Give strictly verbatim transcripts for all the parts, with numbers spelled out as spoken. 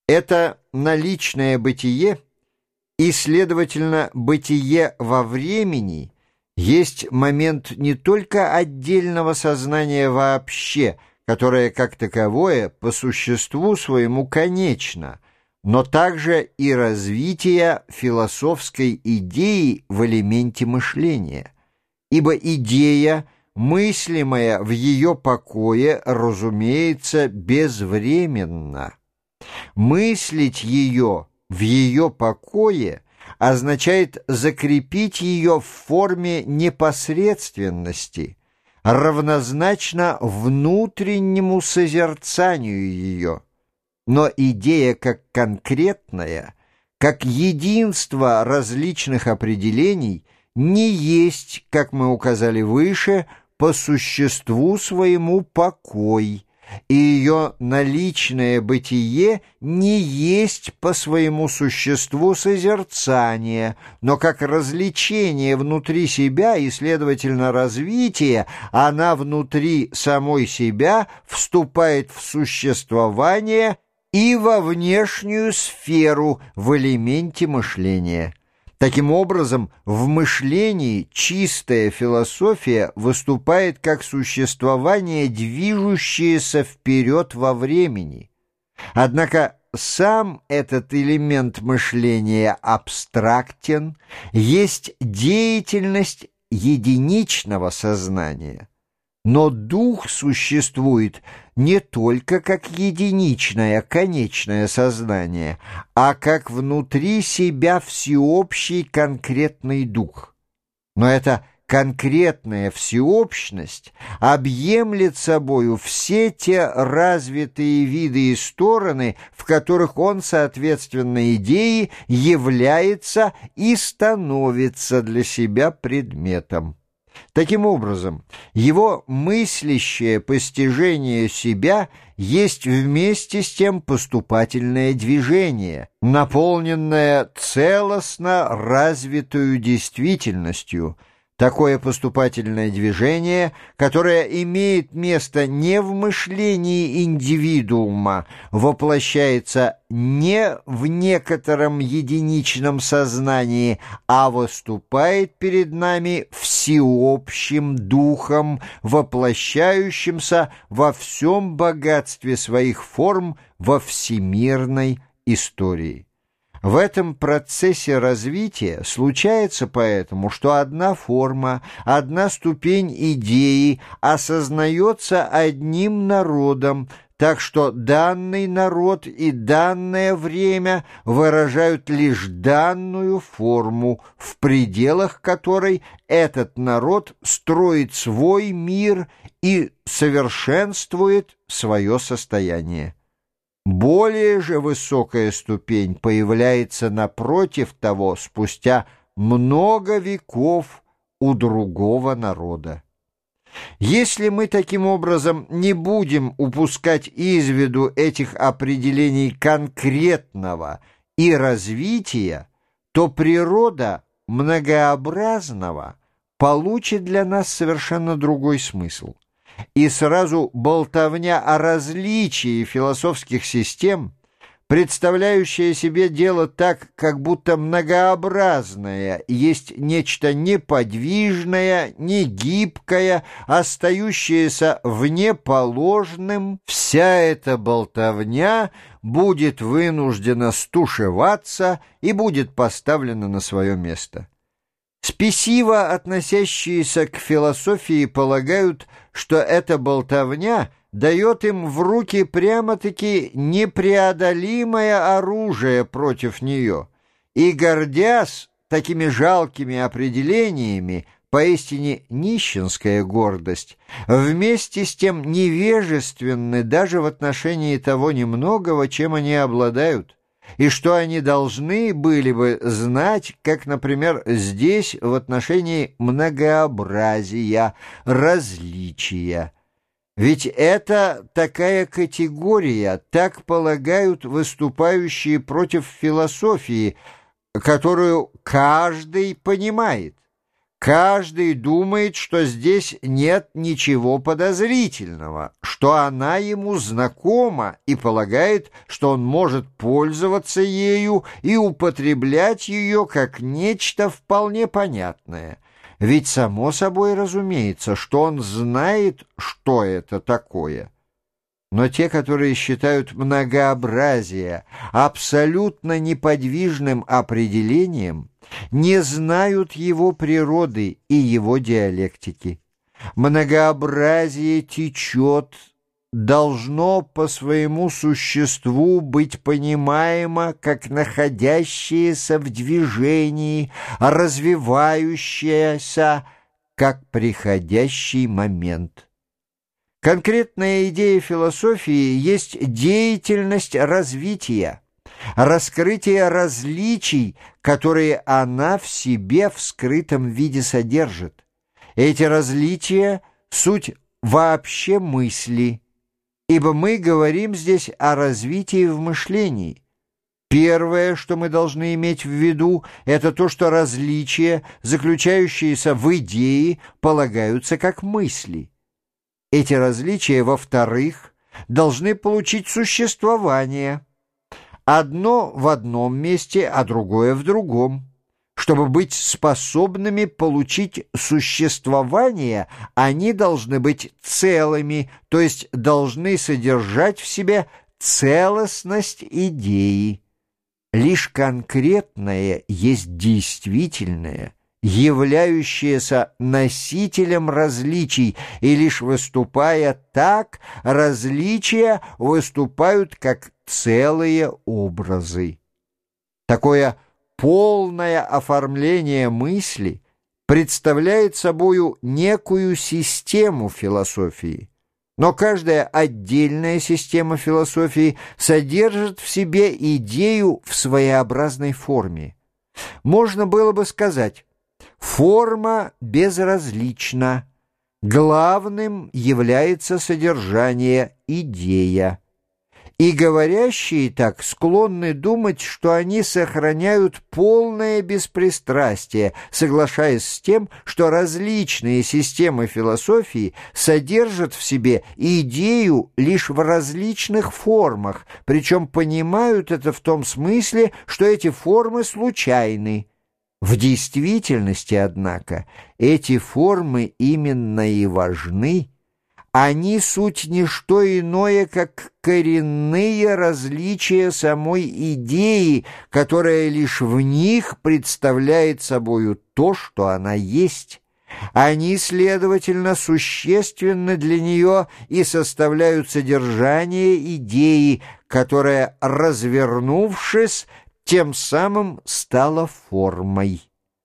Это наличное бытие и, следовательно, бытие во времени есть момент не только отдельного сознания вообще, которое как таковое по существу своему конечно, но также и развитие философской идеи в элементе мышления, ибо идея, мыслимая в ее покое, разумеется, безвременна. Мыслить ее в ее покое означает закрепить ее в форме непосредственности, равнозначно внутреннему созерцанию ее. Но идея как конкретная, как единство различных определений, не есть, как мы указали выше, по существу своему покой, и ее наличное бытие не есть по своему существу созерцание, но как развлечение внутри себя и, следовательно, развитие, она внутри самой себя вступает в существование и во внешнюю сферу в элементе мышления. Таким образом, в мышлении чистая философия выступает как существование, движущееся вперед во времени. Однако сам этот элемент мышления абстрактен, есть деятельность единичного сознания. Но дух существует не только как единичное, конечное сознание, а как внутри себя всеобщий конкретный дух. Но эта конкретная всеобщность объемлет собою все те развитые виды и стороны, в которых он, соответственно, идеи является и становится для себя предметом. Таким образом, его мыслящее постижение себя есть вместе с тем поступательное движение, наполненное целостно развитую действительностью. Такое поступательное движение, которое имеет место не в мышлении индивидуума, воплощается не в некотором единичном сознании, а выступает перед нами всеобщим духом, воплощающимся во всем богатстве своих форм во всемирной истории. В этом процессе развития случается поэтому, что одна форма, одна ступень идеи осознается одним народом, так что данный народ и данное время выражают лишь данную форму, в пределах которой этот народ строит свой мир и совершенствует свое состояние. Более же высокая ступень появляется напротив того спустя много веков у другого народа. Если мы таким образом не будем упускать из виду этих определений конкретного и развития, то природа многообразного получит для нас совершенно другой смысл. И сразу болтовня о различии философских систем, представляющая себе дело так, как будто многообразное есть нечто неподвижное, негибкое, остающееся внеположным, вся эта болтовня будет вынуждена стушеваться и будет поставлена на свое место. Спесиво относящиеся к философии полагают, что эта болтовня дает им в руки прямо-таки непреодолимое оружие против нее, и, гордясь такими жалкими определениями, поистине нищенская гордость, вместе с тем невежественны даже в отношении того немногого, чем они обладают, и что они должны были бы знать, как, например, здесь в отношении многообразия, различия. Ведь это такая категория, так полагают выступающие против философии, которую каждый понимает. Каждый думает, что здесь нет ничего подозрительного, что она ему знакома и полагает, что он может пользоваться ею и употреблять ее как нечто вполне понятное. Ведь само собой разумеется, что он знает, что это такое. Но те, которые считают многообразие абсолютно неподвижным определением, не знают его природы и его диалектики. Многообразие течет, должно по своему существу быть понимаемо как находящееся в движении, развивающееся как приходящий момент. Конкретная идея философии есть деятельность развития, раскрытие различий, которые она в себе в скрытом виде содержит. Эти различия — суть вообще мысли, ибо мы говорим здесь о развитии в мышлении. Первое, что мы должны иметь в виду, это то, что различия, заключающиеся в идее, полагаются как мысли. Эти различия, во-вторых, должны получить существование. Одно в одном месте, а другое в другом. Чтобы быть способными получить существование, они должны быть целыми, то есть должны содержать в себе целостность идеи. Лишь конкретное есть действительное, являющееся носителем различий, и лишь выступая так, различия выступают как целые образы. Такое полное оформление мысли представляет собою некую систему философии, но каждая отдельная система философии содержит в себе идею в своеобразной форме. Можно было бы сказать: форма безразлична, главным является содержание, идея. И говорящие так склонны думать, что они сохраняют полное беспристрастие, соглашаясь с тем, что различные системы философии содержат в себе идею лишь в различных формах, причем понимают это в том смысле, что эти формы случайны. В действительности, однако, эти формы именно и важны. Они суть не что иное, как коренные различия самой идеи, которая лишь в них представляет собою то, что она есть. Они, следовательно, существенны для нее и составляют содержание идеи, которая, развернувшись, тем самым стала формой.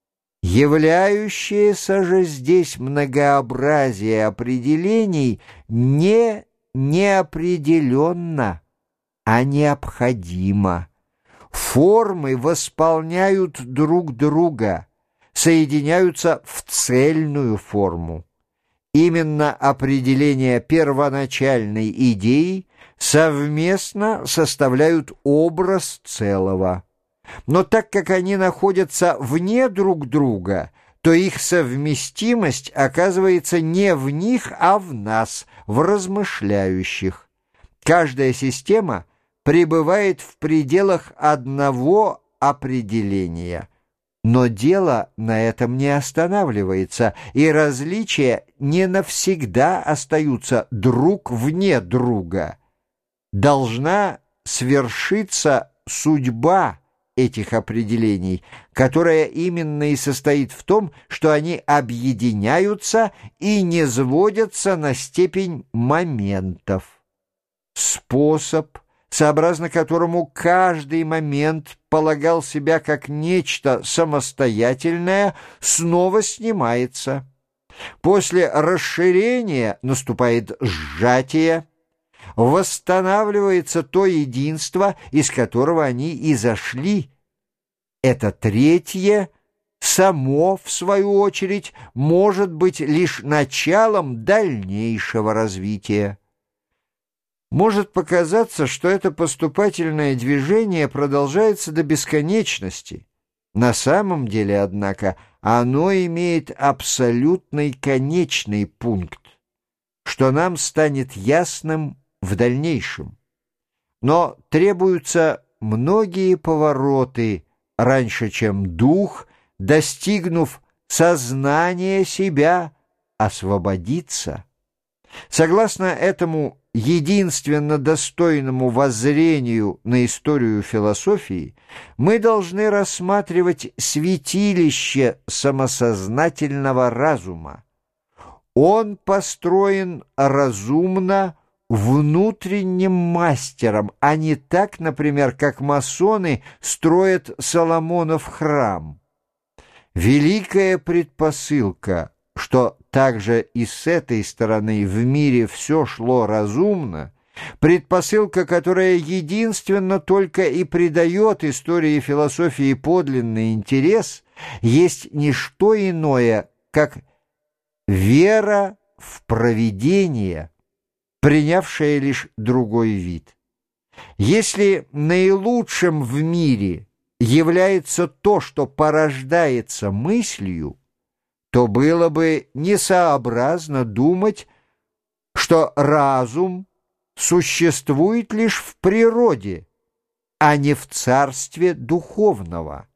Являющееся же здесь многообразие определений не неопределенно, а необходимо. Формы восполняют друг друга, соединяются в цельную форму. Именно определение первоначальной идеи совместно составляют образ целого. Но так как они находятся вне друг друга, то их совместимость оказывается не в них, а в нас, в размышляющих. Каждая система пребывает в пределах одного определения. Но дело на этом не останавливается, и различия не навсегда остаются друг вне друга. Должна свершиться судьба этих определений, которая именно и состоит в том, что они объединяются и не сводятся на степень моментов. Способ, сообразно которому каждый момент полагал себя как нечто самостоятельное, снова снимается. После расширения наступает сжатие, восстанавливается то единство, из которого они и зашли. Это третье само, в свою очередь, может быть лишь началом дальнейшего развития. Может показаться, что это поступательное движение продолжается до бесконечности, На самом деле, однако, оно имеет абсолютный конечный пункт, что нам станет ясным в дальнейшем. Но требуются многие повороты, раньше чем дух, достигнув сознания себя, освободится. Согласно этому единственно достойному воззрению на историю философии, мы должны рассматривать святилище самосознательного разума. Он построен разумно внутренним мастером, а не так, например, как масоны строят Соломонов храм. Великая предпосылка, что также и с этой стороны в мире все шло разумно, предпосылка, которая единственно только и придает истории философии подлинный интерес, есть не что иное, как вера в провидение, принявшая лишь другой вид. Если наилучшим в мире является то, что порождается мыслью, то было бы несообразно думать, что разум существует лишь в природе, а не в царстве духовного.